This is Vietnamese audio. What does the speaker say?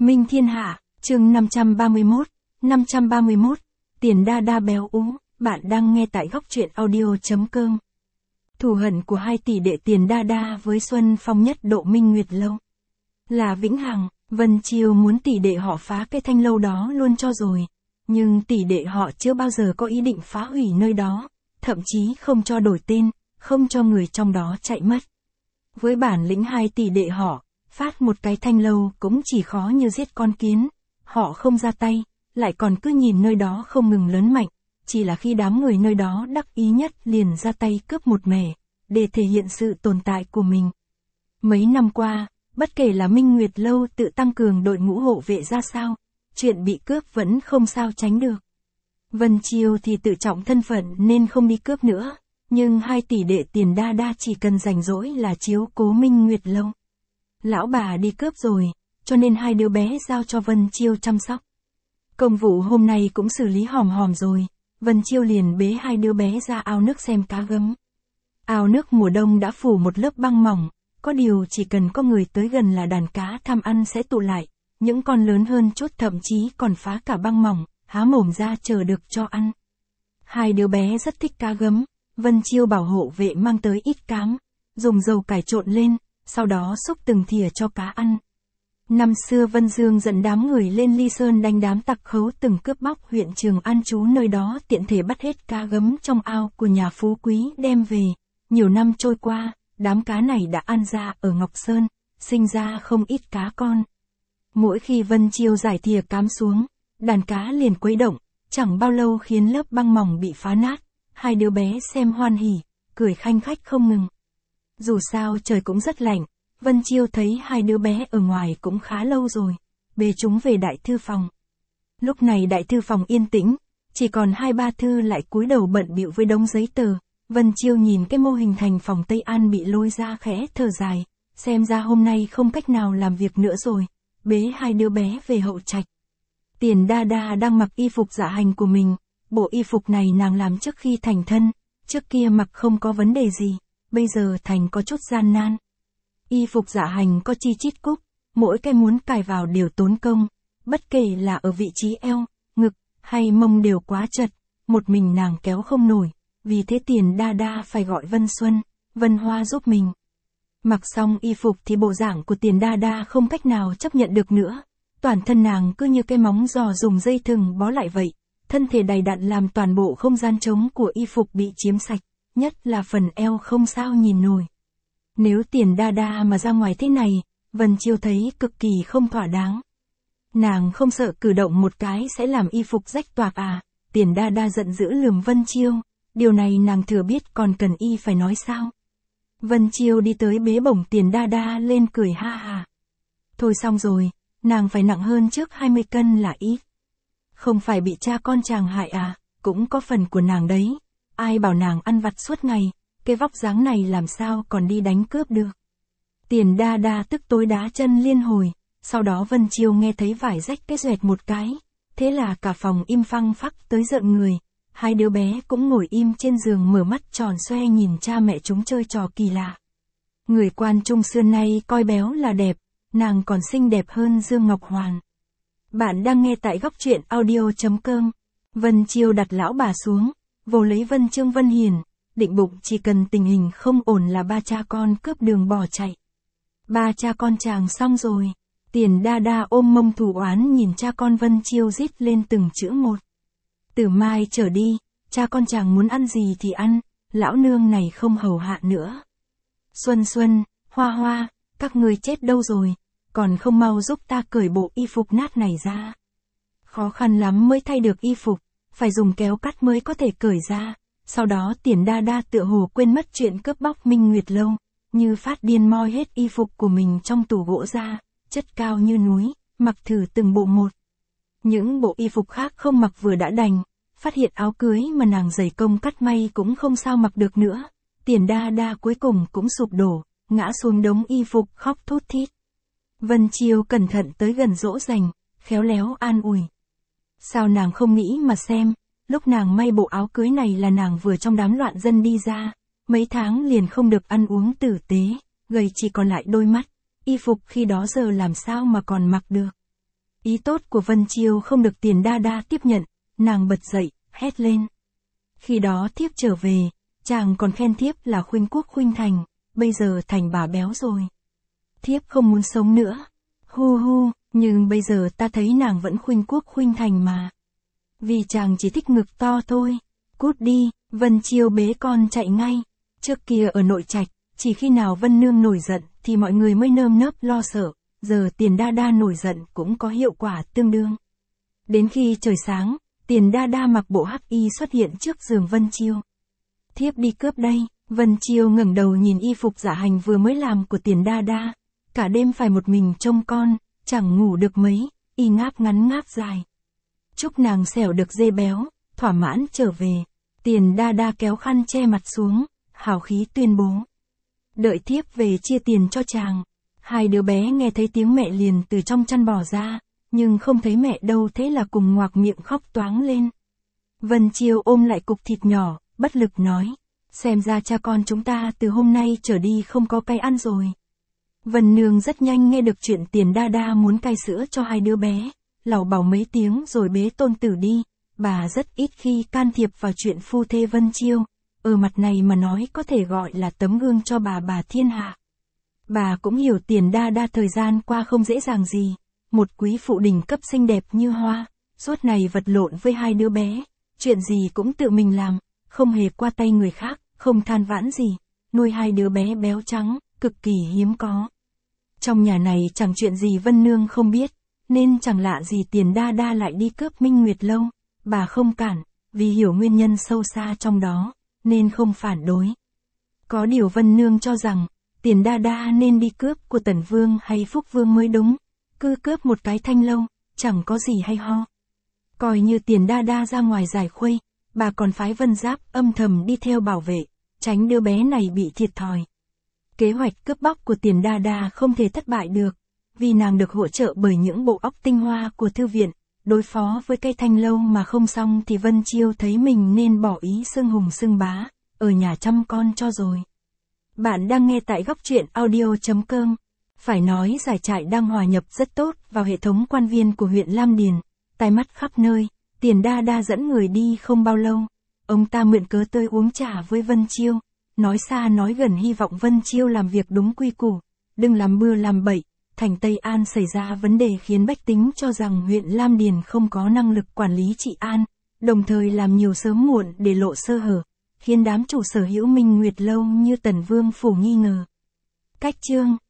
Minh Thiên Hạ, chương 531, Tiền Đa Đa béo ú, bạn đang nghe tại góc truyện audio.com. Thù hận của hai tỷ đệ Tiền Đa Đa với Xuân Phong Nhất Độ Minh Nguyệt Lâu là vĩnh hằng. Vân Chiêu muốn tỷ đệ họ phá cái thanh lâu đó luôn cho rồi, nhưng tỷ đệ họ chưa bao giờ có ý định phá hủy nơi đó, thậm chí không cho đổi tên, không cho người trong đó chạy mất. Với bản lĩnh hai tỷ đệ họ, phát một cái thanh lâu cũng chỉ khó như giết con kiến. Họ không ra tay, lại còn cứ nhìn nơi đó không ngừng lớn mạnh, chỉ là khi đám người nơi đó đắc ý nhất liền ra tay cướp một mẻ, để thể hiện sự tồn tại của mình. Mấy năm qua, bất kể là Minh Nguyệt Lâu tự tăng cường đội ngũ hộ vệ ra sao, chuyện bị cướp vẫn không sao tránh được. Vân Chiêu thì tự trọng thân phận nên không đi cướp nữa, nhưng hai tỷ đệ Tiền Đa Đa chỉ cần rảnh rỗi là chiếu cố Minh Nguyệt Lâu. Lão bà đi cướp rồi, cho nên hai đứa bé giao cho Vân Chiêu chăm sóc. Công vụ hôm nay cũng xử lý hòm hòm rồi, Vân Chiêu liền bế hai đứa bé ra ao nước xem cá gấm. Ao nước mùa đông đã phủ một lớp băng mỏng, có điều chỉ cần có người tới gần là đàn cá tham ăn sẽ tụ lại, những con lớn hơn chút thậm chí còn phá cả băng mỏng, há mồm ra chờ được cho ăn. Hai đứa bé rất thích cá gấm, Vân Chiêu bảo hộ vệ mang tới ít cám, dùng dầu cải trộn lên, sau đó xúc từng thìa cho cá ăn. Năm xưa Vân Dương dẫn đám người lên Ly Sơn đánh đám tặc khấu từng cướp bóc huyện Trường An trú nơi đó, tiện thể bắt hết cá gấm trong ao của nhà phú quý đem về. Nhiều năm trôi qua, đám cá này đã ăn ra ở Ngọc Sơn, sinh ra không ít cá con. Mỗi khi Vân Chiêu giải thìa cám xuống, đàn cá liền quấy động, chẳng bao lâu khiến lớp băng mỏng bị phá nát. Hai đứa bé xem hoan hỉ, cười khanh khách không ngừng. Dù sao trời cũng rất lạnh, Vân Chiêu thấy hai đứa bé ở ngoài cũng khá lâu rồi, bế chúng về đại thư phòng. Lúc này đại thư phòng yên tĩnh, chỉ còn hai ba thư lại cúi đầu bận bịu với đống giấy tờ. Vân Chiêu nhìn cái mô hình thành phòng Tây An bị lôi ra khẽ thở dài, xem ra hôm nay không cách nào làm việc nữa rồi, bế hai đứa bé về hậu trạch. Tiền Đa Đa đang mặc y phục dạ hành của mình, bộ y phục này nàng làm trước khi thành thân, trước kia mặc không có vấn đề gì, bây giờ thành có chút gian nan. Y phục dạ hành có chi chít cúc, mỗi cái muốn cài vào đều tốn công, bất kể là ở vị trí eo, ngực, hay mông đều quá chật, một mình nàng kéo không nổi, vì thế Tiền Đa Đa phải gọi Vân Xuân, Vân Hoa giúp mình. Mặc xong y phục thì bộ dạng của Tiền Đa Đa không cách nào chấp nhận được nữa, toàn thân nàng cứ như cái móng giò dùng dây thừng bó lại vậy, thân thể đầy đặn làm toàn bộ không gian trống của y phục bị chiếm sạch, nhất là phần eo không sao nhìn nổi. Nếu Tiền Đa Đa mà ra ngoài thế này, Vân Chiêu thấy cực kỳ không thỏa đáng. Nàng không sợ cử động một cái sẽ làm y phục rách toạc à? Tiền Đa Đa giận dữ lườm Vân Chiêu, điều này nàng thừa biết còn cần y phải nói sao? Vân Chiêu đi tới bế bổng Tiền Đa Đa lên cười ha ha. Thôi xong rồi, nàng phải nặng hơn trước 20 cân là ít. Không phải bị cha con chàng hại à, cũng có phần của nàng đấy. Ai bảo nàng ăn vặt suốt ngày, cái vóc dáng này làm sao còn đi đánh cướp được. Tiền Đa Đa tức tối đá chân liên hồi, sau đó Vân Chiêu nghe thấy vải rách cái xoẹt một cái, thế là cả phòng im phăng phắc tới rợn người. Hai đứa bé cũng ngồi im trên giường mở mắt tròn xoe nhìn cha mẹ chúng chơi trò kỳ lạ. Người quan trung xưa nay coi béo là đẹp, nàng còn xinh đẹp hơn Dương Ngọc Hoàn. Bạn đang nghe tại góc truyện audio.com. Vân Chiêu đặt lão bà xuống, vồ lấy Vân Trương Vân Hiền, định bụng chỉ cần tình hình không ổn là ba cha con cướp đường bỏ chạy. Ba cha con chàng xong rồi, Tiền Đa Đa ôm mông thù oán nhìn cha con Vân Chiêu rít lên từng chữ một. Từ mai trở đi, cha con chàng muốn ăn gì thì ăn, lão nương này không hầu hạ nữa. Xuân Xuân, Hoa Hoa, các ngươi chết đâu rồi, còn không mau giúp ta cởi bộ y phục nát này ra. Khó khăn lắm mới thay được y phục, phải dùng kéo cắt mới có thể cởi ra. Sau đó Tiền Đa Đa tựa hồ quên mất chuyện cướp bóc Minh Nguyệt Lâu, như phát điên moi hết y phục của mình trong tủ gỗ ra, chất cao như núi, mặc thử từng bộ một. Những bộ y phục khác không mặc vừa đã đành, phát hiện áo cưới mà nàng dày công cắt may cũng không sao mặc được nữa. Tiền Đa Đa cuối cùng cũng sụp đổ, ngã xuống đống y phục khóc thút thít. Vân Chiêu cẩn thận tới gần dỗ dành, khéo léo an ủi. Sao nàng không nghĩ mà xem, lúc nàng may bộ áo cưới này là nàng vừa trong đám loạn dân đi ra, mấy tháng liền không được ăn uống tử tế, gầy chỉ còn lại đôi mắt, y phục khi đó giờ làm sao mà còn mặc được. Ý tốt của Vân Chiêu không được Tiền Đa Đa tiếp nhận, nàng bật dậy, hét lên. Khi đó thiếp trở về, chàng còn khen thiếp là khuynh quốc khuynh thành, bây giờ thành bà béo rồi. Thiếp không muốn sống nữa. Hu hu, nhưng bây giờ ta thấy nàng vẫn khuynh quốc khuynh thành mà. Vì chàng chỉ thích ngực to thôi. Cút đi, Vân Chiêu bế con chạy ngay. Trước kia ở nội trạch, chỉ khi nào Vân Nương nổi giận thì mọi người mới nơm nớp lo sợ, giờ Tiền Đa Đa nổi giận cũng có hiệu quả tương đương. Đến khi trời sáng, Tiền Đa Đa mặc bộ hắc y xuất hiện trước giường Vân Chiêu. Thiếp đi cướp đây. Vân Chiêu ngẩng đầu nhìn y phục dạ hành vừa mới làm của Tiền Đa Đa. Cả đêm phải một mình trông con, chẳng ngủ được mấy, y ngáp ngắn ngáp dài. Chúc nàng xẻo được dê béo, thỏa mãn trở về. Tiền Đa Đa kéo khăn che mặt xuống, hào khí tuyên bố. Đợi thiếp về chia tiền cho chàng. Hai đứa bé nghe thấy tiếng mẹ liền từ trong chăn bò ra, nhưng không thấy mẹ đâu, thế là cùng ngoạc miệng khóc toáng lên. Vân Chiêu ôm lại cục thịt nhỏ, bất lực nói. Xem ra cha con chúng ta từ hôm nay trở đi không có cay ăn rồi. Vân Nương rất nhanh nghe được chuyện Tiền Đa Đa muốn cai sữa cho hai đứa bé, lảo bảo mấy tiếng rồi bế tôn tử đi. Bà rất ít khi can thiệp vào chuyện phu thê Vân Chiêu, ở mặt này mà nói có thể gọi là tấm gương cho bà thiên hạ. Bà cũng hiểu Tiền Đa Đa thời gian qua không dễ dàng gì, một quý phụ đỉnh cấp xinh đẹp như hoa, suốt ngày vật lộn với hai đứa bé, chuyện gì cũng tự mình làm, không hề qua tay người khác, không than vãn gì, nuôi hai đứa bé béo trắng, cực kỳ hiếm có. Trong nhà này chẳng chuyện gì Vân Nương không biết, nên chẳng lạ gì Tiền Đa Đa lại đi cướp Minh Nguyệt Lâu. Bà không cản, vì hiểu nguyên nhân sâu xa trong đó, nên không phản đối. Có điều Vân Nương cho rằng, Tiền Đa Đa nên đi cướp của Tần Vương hay Phúc Vương mới đúng, cứ cướp một cái Thanh Lâu, chẳng có gì hay ho. Coi như Tiền Đa Đa ra ngoài giải khuây, bà còn phái Vân Giáp âm thầm đi theo bảo vệ, tránh đứa bé này bị thiệt thòi. Kế hoạch cướp bóc của Tiền Đa Đa không thể thất bại được, vì nàng được hỗ trợ bởi những bộ óc tinh hoa của thư viện. Đối phó với cây Thanh Lâu mà không xong thì Vân Chiêu thấy mình nên bỏ ý xưng hùng xưng bá, ở nhà chăm con cho rồi. Bạn đang nghe tại góc truyện audio.com. Phải nói Giải Trại đang hòa nhập rất tốt vào hệ thống quan viên của huyện Lam Điền, tai mắt khắp nơi. Tiền Đa Đa dẫn người đi không bao lâu, ông ta mượn cớ tới uống trà với Vân Chiêu, nói xa nói gần hy vọng Vân Chiêu làm việc đúng quy củ, đừng làm bừa làm bậy. Thành Tây An xảy ra vấn đề khiến bách tính cho rằng huyện Lam Điền không có năng lực quản lý trị an, đồng thời làm nhiều sớm muộn để lộ sơ hở, khiến đám chủ sở hữu Minh Nguyệt Lâu như Tần Vương Phủ nghi ngờ. Cách chương